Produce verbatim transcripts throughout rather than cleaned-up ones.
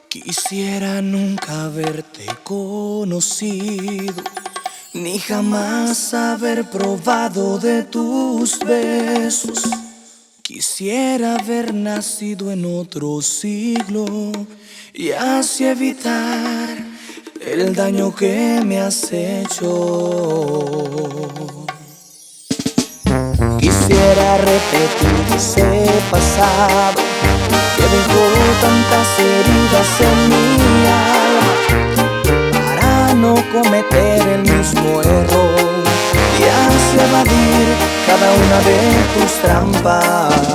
Quisiera nunca haberte conocido, ni jamás haber probado de tus besos. Quisiera haber nacido en otro siglo y así evitar el daño que me has hecho. Quisiera repetir ese pasado que dejó tantas heridas en mi alma, para no cometer el mismo error y así evadir cada una de tus trampas.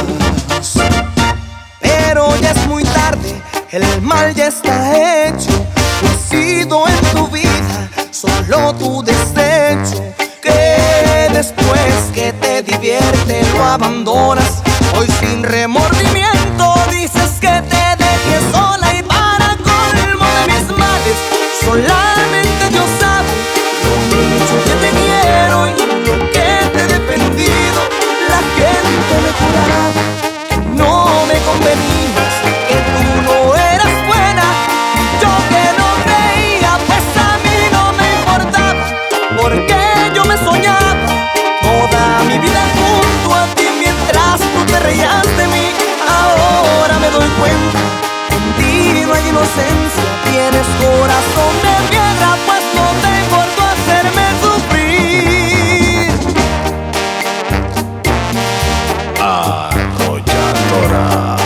Pero ya es muy tarde, el mal ya está hecho. Tú has sido en tu vida solo tu desecho, que después que te divierte lo abandonas. Hoy sin remordimiento dices que te dejé sola, y para colmo de mis males solamente Dios sabe lo mucho que te quiero y lo que te he defendido. La gente me juraba que no me convenías, que tú no eras buena, y yo que no creía, pues a mí no me importaba, porque yo me soñaba toda mi vida junto a ti mientras tú te reías de mí. Ahora me doy cuenta que en ti no hay inocencia, tienes corazón de piedra, pues no te importó hacerme sufrir. Arrolladora.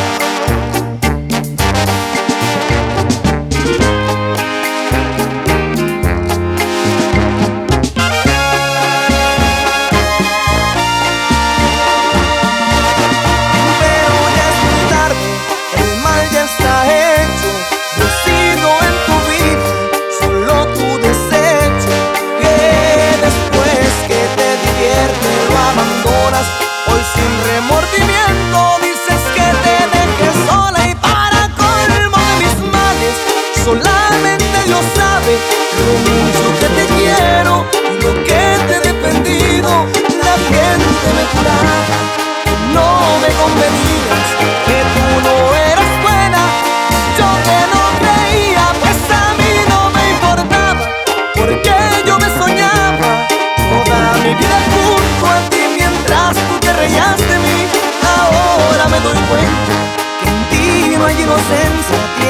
Hoy sin remordimiento dices que te dejé sola, y para colmo de mis males solamente Dios sabe lo mucho que te quiero y lo que te he defendido. La gente me juraba que no me convenías, que tú no eras buena, yo que no creía, pues a mí no me importaba, porque yo me soñaba toda mi vida junto a ti mientras tú te reías de mí. Ahora me doy cuenta que en ti no hay inocencia,